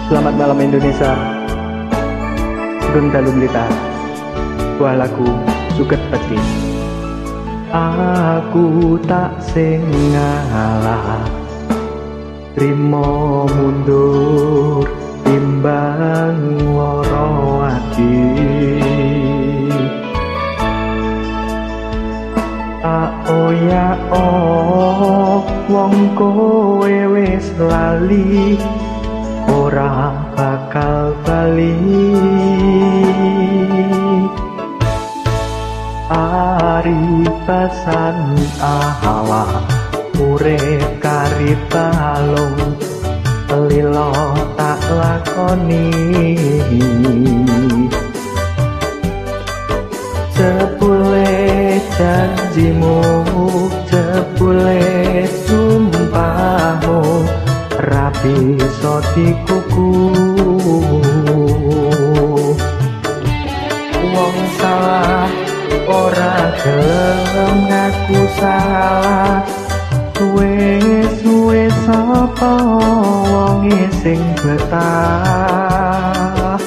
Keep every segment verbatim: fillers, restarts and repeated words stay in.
Selamat malam Indonesia. Sugeng dalu mlita. Buah lagu suket peti. Aku tak sing ngalah, trimo mundur timbang loro ati. Oh ya oh, wong kowe wis lali, ora bakal bali. Ari pesan ahala, urip karib balung, lilo tak lakoni. Jebule janjimu, jebule sumpahmu, rapi so dikuku. Wong salah ora gelem ngaku salah, suwe-suwe sapa wonge sing betah.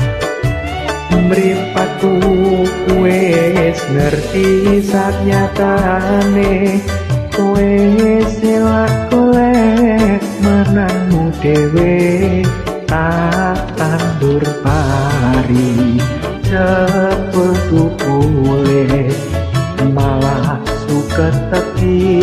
Mripatku wis ngerti sak nyatane, kowe silak golek menangmu dhewe, tak tandur pari jebul tukule malah suket teki.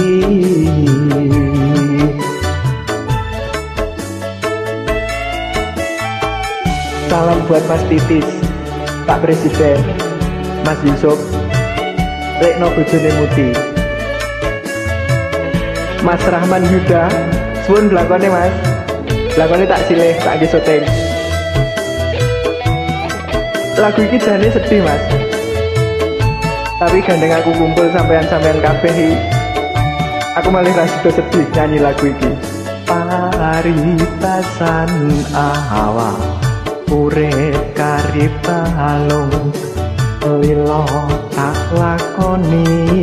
Salam buat Mas Titis, Pak Presiden, Mas Yusuf, Rekno bojone Muti, Mas Rahman Yuda, suwun lakone Mas, lakone tak silih tak syuting. Lagu ini jane sedih Mas, tapi gandeng aku kumpul sampean-sampean kabeh, aku malah rasa sedih nyanyi lagu ini. Paribasan awa, urip karib balung, lilo tak lakoni.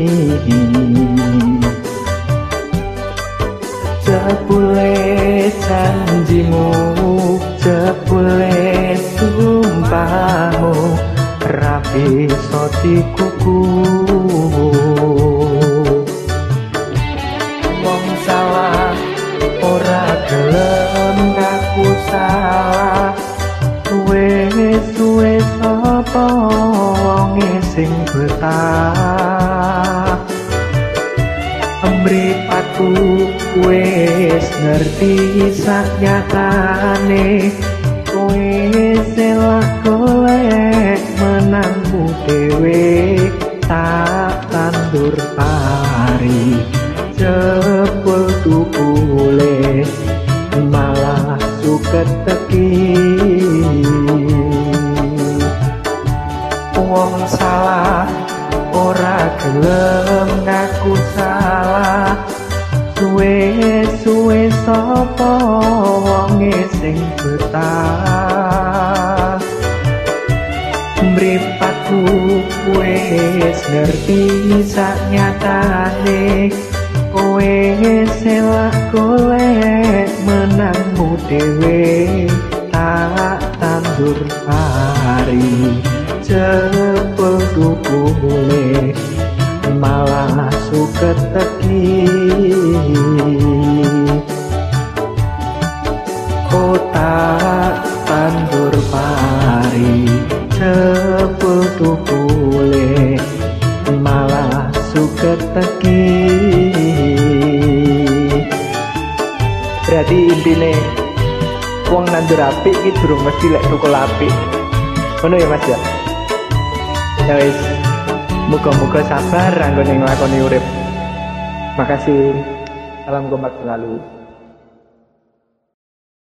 Jebule janjimu, jebule sumpahmu, rapi so dikuku. Wong salah ora gelem ngaku salah, suwe-suwe sapa wonge sing betah. Mripatku wis ngerti sak nyatane, kowe selak golek menangmu dhewe, tak tandur pari jebul tukule malah suket teki. Wong salah ora gelem ngaku salah, suwe-suwe sapa wonge sing betah. Mripatku wis ngerti sak nyatane, kowe selak golek menangmu dhewe, tak tandur pari jebul tukule malah suket teki. Kota tandur pari jebul tukule malah suket teki. Berarti intine wong nandur apik iki durung mesti lek tukul apik. Ngono ya Mas ya. Ya wis, muga-muga sabar anggone nglakoni urip. Makasih. Salam kompak selalu.